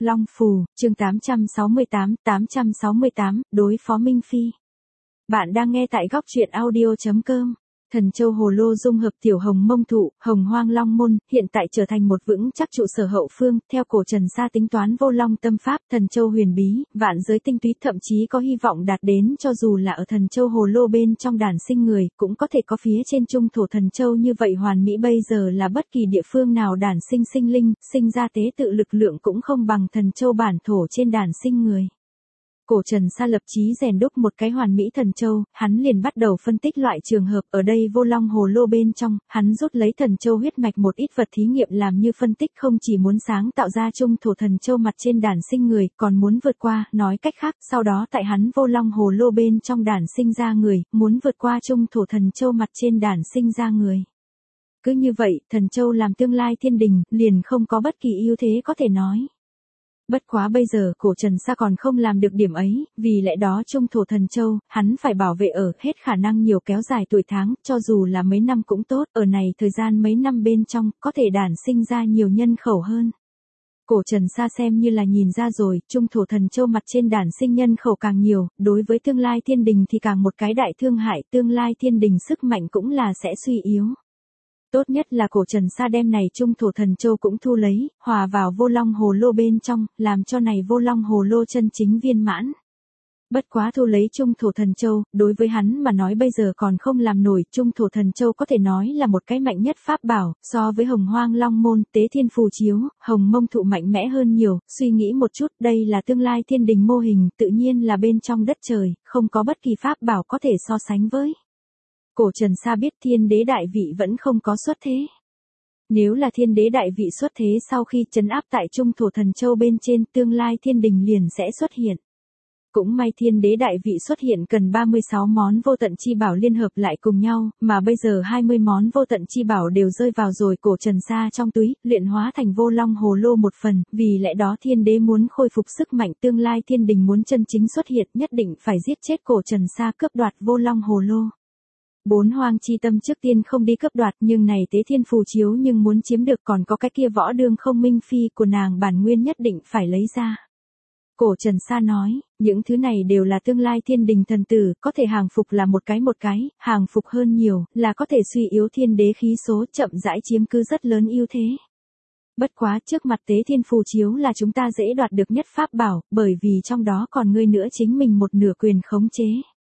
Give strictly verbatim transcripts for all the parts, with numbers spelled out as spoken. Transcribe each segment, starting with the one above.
Long Phù, chương tám trăm sáu mươi tám, tám trăm sáu mươi tám, đối phó Minh Phi. Bạn đang nghe tại góc truyện audio chấm com. Thần Châu Hồ Lô dung hợp tiểu hồng mông thụ, hồng hoang long môn, hiện tại trở thành một vững chắc trụ sở hậu phương, theo cổ Trần Sa tính toán vô long tâm pháp, Thần Châu huyền bí, vạn giới tinh túy thậm chí có hy vọng đạt đến cho dù là ở Thần Châu Hồ Lô bên trong đàn sinh người, cũng có thể có phía trên trung thổ Thần Châu như vậy hoàn mỹ bây giờ là bất kỳ địa phương nào đàn sinh sinh linh, sinh ra tế tự lực lượng cũng không bằng Thần Châu bản thổ trên đàn sinh người. Cổ Trần Sa lập chí rèn đúc một cái hoàn mỹ thần châu, hắn liền bắt đầu phân tích loại trường hợp ở đây vô long hồ lô bên trong, hắn rút lấy thần châu huyết mạch một ít vật thí nghiệm làm như phân tích không chỉ muốn sáng tạo ra trung thổ thần châu mặt trên đàn sinh người, còn muốn vượt qua, nói cách khác, sau đó tại hắn vô long hồ lô bên trong đàn sinh ra người, muốn vượt qua trung thổ thần châu mặt trên đàn sinh ra người. Cứ như vậy, thần châu làm tương lai thiên đình, liền không có bất kỳ ưu thế có thể nói. Bất quá bây giờ cổ Trần Sa còn không làm được điểm ấy, vì lẽ đó trung thổ thần châu, hắn phải bảo vệ ở hết khả năng nhiều kéo dài tuổi tháng, cho dù là mấy năm cũng tốt, ở này thời gian mấy năm bên trong, có thể đản sinh ra nhiều nhân khẩu hơn. Cổ Trần Sa xem như là nhìn ra rồi, trung thổ thần châu mặt trên đản sinh nhân khẩu càng nhiều, đối với tương lai thiên đình thì càng một cái đại thương hại, tương lai thiên đình sức mạnh cũng là sẽ suy yếu. Tốt nhất là cổ Trần Sa đem này trung thổ thần châu cũng thu lấy, hòa vào vô long hồ lô bên trong, làm cho này vô long hồ lô chân chính viên mãn. Bất quá thu lấy trung thổ thần châu, đối với hắn mà nói bây giờ còn không làm nổi, trung thổ thần châu có thể nói là một cái mạnh nhất pháp bảo, so với hồng hoang long môn, tế thiên phù chiếu, hồng mông thụ mạnh mẽ hơn nhiều, suy nghĩ một chút, đây là tương lai thiên đình mô hình, tự nhiên là bên trong đất trời, không có bất kỳ pháp bảo có thể so sánh với. Cổ Trần Sa biết thiên đế đại vị vẫn không có xuất thế. Nếu là thiên đế đại vị xuất thế sau khi trấn áp tại trung thổ thần châu bên trên, tương lai thiên đình liền sẽ xuất hiện. Cũng may thiên đế đại vị xuất hiện cần ba mươi sáu món vô tận chi bảo liên hợp lại cùng nhau, mà bây giờ hai mươi món vô tận chi bảo đều rơi vào rồi cổ Trần Sa trong túi, luyện hóa thành vô long hồ lô một phần, vì lẽ đó thiên đế muốn khôi phục sức mạnh, tương lai thiên đình muốn chân chính xuất hiện nhất định phải giết chết cổ Trần Sa cướp đoạt vô long hồ lô. Bốn hoang chi tâm trước tiên không đi cướp đoạt, nhưng này tế thiên phù chiếu nhưng muốn chiếm được, còn có cái kia võ đương không minh phi của nàng bản nguyên nhất định phải lấy ra. Cổ Trần Sa nói, những thứ này đều là tương lai thiên đình thần tử, có thể hàng phục là một cái một cái, hàng phục hơn nhiều, là có thể suy yếu thiên đế khí số, chậm rãi chiếm cứ rất lớn ưu thế. Bất quá trước mặt tế thiên phù chiếu là chúng ta dễ đoạt được nhất pháp bảo, bởi vì trong đó còn ngươi nữa chính mình một nửa quyền khống chế.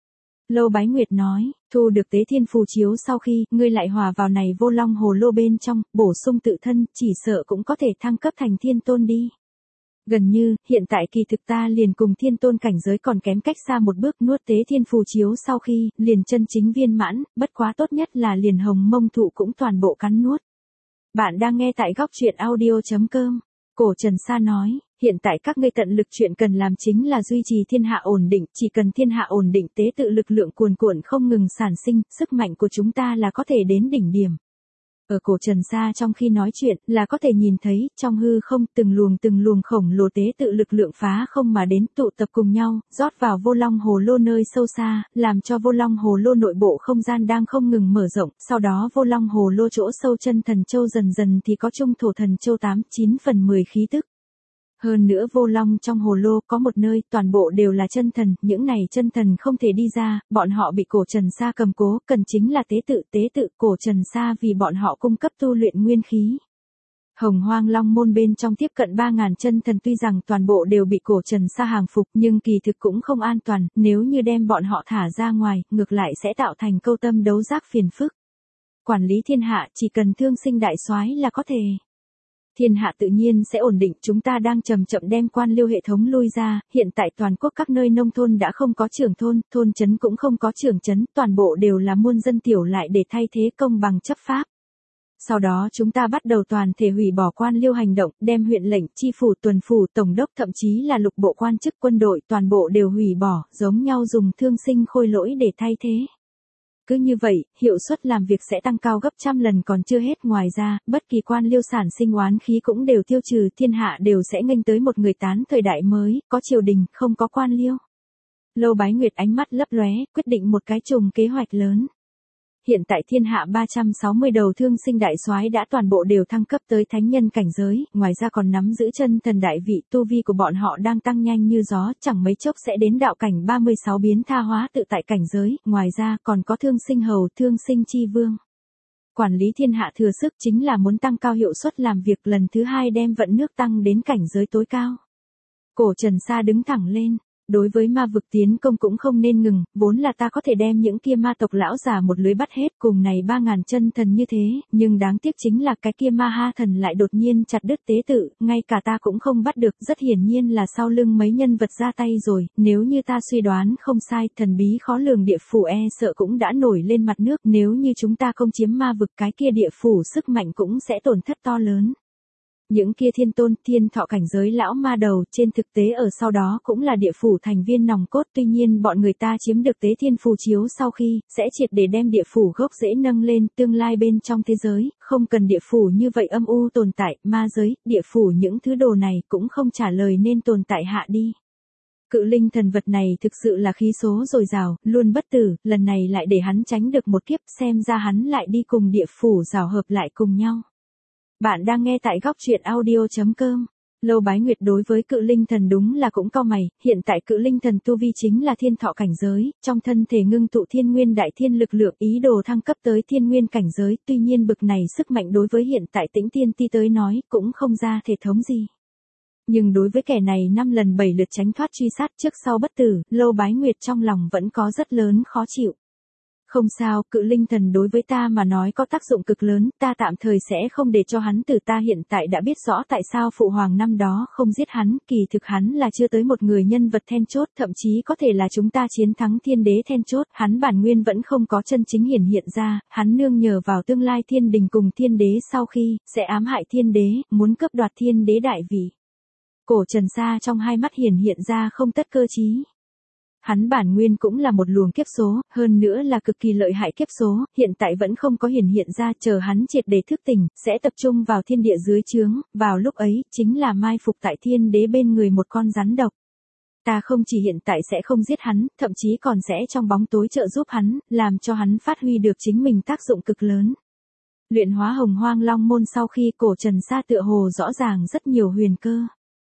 Lâu Bái Nguyệt nói, thu được tế thiên phù chiếu sau khi, ngươi lại hòa vào này vô long hồ lô bên trong, bổ sung tự thân, chỉ sợ cũng có thể thăng cấp thành thiên tôn đi. Gần như, hiện tại kỳ thực ta liền cùng thiên tôn cảnh giới còn kém cách xa một bước, nuốt tế thiên phù chiếu sau khi, liền chân chính viên mãn, bất quá tốt nhất là liền hồng mông thụ cũng toàn bộ cắn nuốt. Bạn đang nghe tại góc truyện audio chấm com. Cổ Trần Sa nói, hiện tại các ngươi tận lực chuyện cần làm chính là duy trì thiên hạ ổn định, chỉ cần thiên hạ ổn định tế tự lực lượng cuồn cuộn không ngừng sản sinh, sức mạnh của chúng ta là có thể đến đỉnh điểm. Ở cổ Trần Sa trong khi nói chuyện là có thể nhìn thấy, trong hư không từng luồng từng luồng khổng lồ tế tự lực lượng phá không mà đến tụ tập cùng nhau, rót vào vô long hồ lô nơi sâu xa, làm cho vô long hồ lô nội bộ không gian đang không ngừng mở rộng, sau đó vô long hồ lô chỗ sâu chân thần châu dần dần thì có trung thổ thần châu tám, chín phần mười khí tức. Hơn nữa vô long trong hồ lô có một nơi, toàn bộ đều là chân thần, những này chân thần không thể đi ra, bọn họ bị cổ Trần Sa cầm cố, cần chính là tế tự, tế tự, cổ Trần Sa vì bọn họ cung cấp tu luyện nguyên khí. Hồng hoang long môn bên trong tiếp cận ba ngàn chân thần tuy rằng toàn bộ đều bị cổ Trần Sa hàng phục, nhưng kỳ thực cũng không an toàn, nếu như đem bọn họ thả ra ngoài, ngược lại sẽ tạo thành câu tâm đấu giác phiền phức. Quản lý thiên hạ chỉ cần thương sinh đại soái là có thể. Thiên hạ tự nhiên sẽ ổn định, chúng ta đang chậm chậm đem quan liêu hệ thống lui ra, hiện tại toàn quốc các nơi nông thôn đã không có trưởng thôn, thôn trấn cũng không có trưởng trấn, toàn bộ đều là muôn dân tiểu lại để thay thế công bằng chấp pháp. Sau đó chúng ta bắt đầu toàn thể hủy bỏ quan liêu hành động, đem huyện lệnh, chi phủ, tuần phủ, tổng đốc thậm chí là lục bộ quan chức quân đội toàn bộ đều hủy bỏ, giống nhau dùng thương sinh khôi lỗi để thay thế. Cứ như vậy, hiệu suất làm việc sẽ tăng cao gấp trăm lần còn chưa hết, ngoài ra, bất kỳ quan liêu sản sinh oán khí cũng đều tiêu trừ, thiên hạ đều sẽ nghênh tới một người tán thời đại mới, có triều đình, không có quan liêu. Lâu Bái Nguyệt ánh mắt lấp lóe, quyết định một cái trùng kế hoạch lớn. hiện tại thiên hạ ba trăm sáu mươi đầu thương sinh đại soái đã toàn bộ đều thăng cấp tới thánh nhân cảnh giới, ngoài ra còn nắm giữ chân thần đại vị, tu vi của bọn họ đang tăng nhanh như gió, chẳng mấy chốc sẽ đến đạo cảnh ba mươi sáu biến tha hóa tự tại cảnh giới, ngoài ra còn có thương sinh hầu, thương sinh chi vương. Quản lý thiên hạ thừa sức chính là muốn tăng cao hiệu suất làm việc, lần thứ hai đem vận nước tăng đến cảnh giới tối cao. Cổ Trần Sa đứng thẳng lên. Đối với ma vực tiến công cũng không nên ngừng, vốn là ta có thể đem những kia ma tộc lão già một lưới bắt hết, cùng này ba ngàn chân thần như thế, nhưng đáng tiếc chính là cái kia ma ha thần lại đột nhiên chặt đứt tế tự, ngay cả ta cũng không bắt được, rất hiển nhiên là sau lưng mấy nhân vật ra tay rồi, nếu như ta suy đoán không sai, thần bí khó lường địa phủ e sợ cũng đã nổi lên mặt nước, nếu như chúng ta không chiếm ma vực cái kia địa phủ sức mạnh cũng sẽ tổn thất to lớn. Những kia thiên tôn, thiên thọ cảnh giới lão ma đầu, trên thực tế ở sau đó cũng là địa phủ thành viên nòng cốt, tuy nhiên bọn người ta chiếm được tế thiên phù chiếu sau khi, sẽ triệt để đem địa phủ gốc rễ nâng lên, tương lai bên trong thế giới, không cần địa phủ như vậy âm u tồn tại, ma giới, địa phủ những thứ đồ này cũng không trả lời nên tồn tại hạ đi. Cự linh thần vật này thực sự là khí số dồi dào, luôn bất tử, lần này lại để hắn tránh được một kiếp, xem ra hắn lại đi cùng địa phủ rào hợp lại cùng nhau. Bạn đang nghe tại góc truyện audio chấm com. Lâu Bái Nguyệt đối với cự linh thần đúng là cũng cau mày, hiện tại cự linh thần tu vi chính là thiên thọ cảnh giới, trong thân thể ngưng tụ thiên nguyên đại thiên lực lượng, ý đồ thăng cấp tới thiên nguyên cảnh giới, tuy nhiên bực này sức mạnh đối với hiện tại Tĩnh Tiên Ti tới nói, cũng không ra thể thống gì. Nhưng đối với kẻ này năm lần bảy lượt tránh thoát truy sát trước sau bất tử, Lâu Bái Nguyệt trong lòng vẫn có rất lớn khó chịu. Không sao, cự linh thần đối với ta mà nói có tác dụng cực lớn, ta tạm thời sẽ không để cho hắn tử, ta hiện tại đã biết rõ tại sao phụ hoàng năm đó không giết hắn, kỳ thực hắn là chưa tới một người nhân vật then chốt, thậm chí có thể là chúng ta chiến thắng thiên đế then chốt, hắn bản nguyên vẫn không có chân chính hiển hiện ra, hắn nương nhờ vào tương lai thiên đình cùng thiên đế sau khi, sẽ ám hại thiên đế, muốn cướp đoạt thiên đế đại vị. Cổ Trần Sa trong hai mắt hiển hiện ra không tất cơ trí. Hắn bản nguyên cũng là một luồng kiếp số, hơn nữa là cực kỳ lợi hại kiếp số, hiện tại vẫn không có hiển hiện ra, chờ hắn triệt để thức tỉnh, sẽ tập trung vào thiên địa dưới trướng, vào lúc ấy, chính là mai phục tại thiên đế bên người một con rắn độc. Ta không chỉ hiện tại sẽ không giết hắn, thậm chí còn sẽ trong bóng tối trợ giúp hắn, làm cho hắn phát huy được chính mình tác dụng cực lớn. Luyện hóa Hồng Hoang Long Môn sau khi Cổ Trần Sa tựa hồ rõ ràng rất nhiều huyền cơ.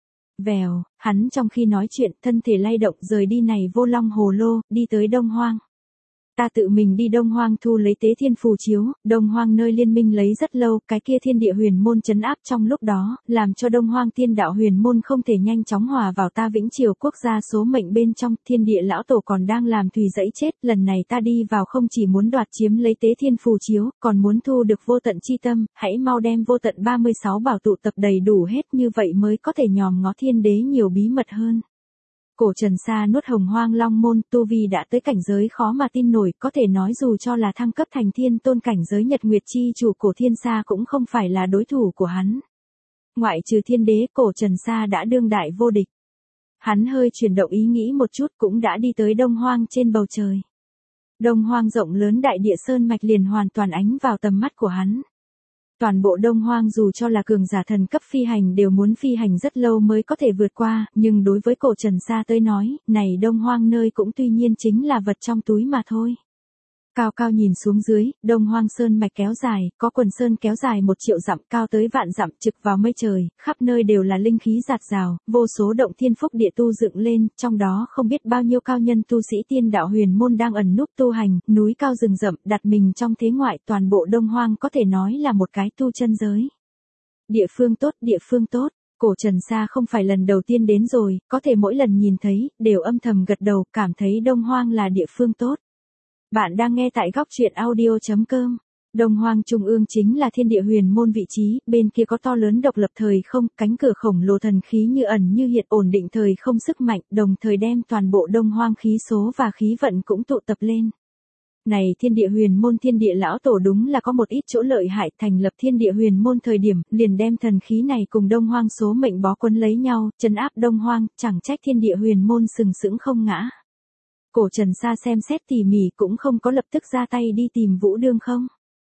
Vèo, hắn trong khi nói chuyện, thân thể lay động rời đi này vô long hồ lô, đi tới Đông Hoang. Ta tự mình đi Đông Hoang thu lấy tế thiên phù chiếu, Đông Hoang nơi liên minh lấy rất lâu, cái kia thiên địa huyền môn trấn áp trong lúc đó, làm cho Đông Hoang thiên đạo huyền môn không thể nhanh chóng hòa vào ta Vĩnh Triều quốc gia số mệnh bên trong, thiên địa lão tổ còn đang làm thùy dẫy chết, lần này ta đi vào không chỉ muốn đoạt chiếm lấy tế thiên phù chiếu, còn muốn thu được vô tận chi tâm, hãy mau đem vô tận ba mươi sáu bảo tụ tập đầy đủ hết, như vậy mới có thể nhòm ngó thiên đế nhiều bí mật hơn. Cổ Trần Sa nuốt Hồng Hoang Long Môn, tu vi đã tới cảnh giới khó mà tin nổi, có thể nói dù cho là thăng cấp thành thiên tôn cảnh giới Nhật Nguyệt chi chủ Cổ Thiên Sa cũng không phải là đối thủ của hắn. Ngoại trừ thiên đế, Cổ Trần Sa đã đương đại vô địch. Hắn hơi chuyển động ý nghĩ một chút cũng đã đi tới Đông Hoang trên bầu trời. Đông Hoang rộng lớn đại địa sơn mạch liền hoàn toàn ánh vào tầm mắt của hắn. Toàn bộ Đông Hoang dù cho là cường giả thần cấp phi hành đều muốn phi hành rất lâu mới có thể vượt qua, nhưng đối với Cổ Trần Sa tới nói, này Đông Hoang nơi cũng tuy nhiên chính là vật trong túi mà thôi. Cao cao nhìn xuống dưới, Đông Hoang sơn mạch kéo dài, có quần sơn kéo dài một triệu dặm, cao tới vạn dặm, trực vào mây trời, khắp nơi đều là linh khí dạt dào, vô số động thiên phúc địa tu dựng lên, trong đó không biết bao nhiêu cao nhân tu sĩ tiên đạo huyền môn đang ẩn núp tu hành, núi cao rừng rậm, đặt mình trong thế ngoại, toàn bộ Đông Hoang có thể nói là một cái tu chân giới. Địa phương tốt, địa phương tốt. Cổ Trần Sa không phải lần đầu tiên đến rồi, có thể mỗi lần nhìn thấy, đều âm thầm gật đầu, cảm thấy Đông Hoang là địa phương tốt. Bạn đang nghe tại góc truyện audio chấm com. Đông Hoang trung ương chính là thiên địa huyền môn vị trí, bên kia có to lớn độc lập thời không, cánh cửa khổng lồ thần khí như ẩn như hiện ổn định thời không sức mạnh, đồng thời đem toàn bộ Đông Hoang khí số và khí vận cũng tụ tập lên. Này thiên địa huyền môn thiên địa lão tổ đúng là có một ít chỗ lợi hại, thành lập thiên địa huyền môn thời điểm, liền đem thần khí này cùng Đông Hoang số mệnh bó quấn lấy nhau, trấn áp Đông Hoang, chẳng trách thiên địa huyền môn sừng sững không ngã. Cổ Trần Sa xem xét tỉ mỉ cũng không có lập tức ra tay đi tìm Vũ Đương Không.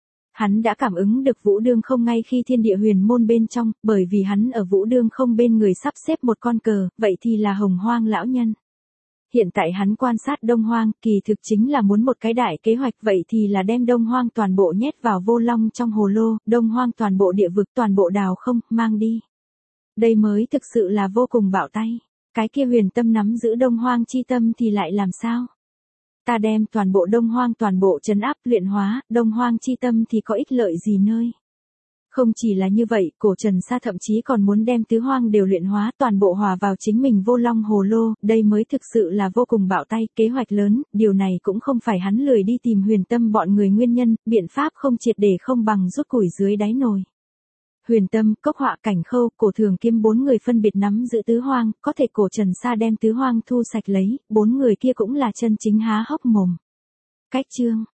Hắn đã cảm ứng được Vũ Đương Không ngay khi thiên địa huyền môn bên trong, bởi vì hắn ở Vũ Đương Không bên người sắp xếp một con cờ, vậy thì là Hồng Hoang lão nhân. Hiện tại hắn quan sát Đông Hoang, kỳ thực chính là muốn một cái đại kế hoạch, vậy thì là đem Đông Hoang toàn bộ nhét vào vô long trong hồ lô, Đông Hoang toàn bộ địa vực toàn bộ đào không, mang đi. Đây mới thực sự là vô cùng bạo tay. Cái kia Huyền Tâm nắm giữ Đông Hoang chi tâm thì lại làm sao? Ta đem toàn bộ Đông Hoang toàn bộ trấn áp luyện hóa, Đông Hoang chi tâm thì có ích lợi gì nơi? Không chỉ là như vậy, cổ Trần Sa thậm chí còn muốn đem tứ hoang đều luyện hóa, toàn bộ hòa vào chính mình vô long hồ lô, đây mới thực sự là vô cùng bạo tay, kế hoạch lớn, điều này cũng không phải hắn lười đi tìm Huyền Tâm bọn người nguyên nhân, biện pháp không triệt để không bằng rút củi dưới đáy nồi. Huyền Tâm, Cốc Họa, Cảnh Khâu, Cổ Thường Kiêm bốn người phân biệt nắm giữ tứ hoang, có thể cổ Trần Sa đem tứ hoang thu sạch lấy, bốn người kia cũng là chân chính há hốc mồm. Cách chương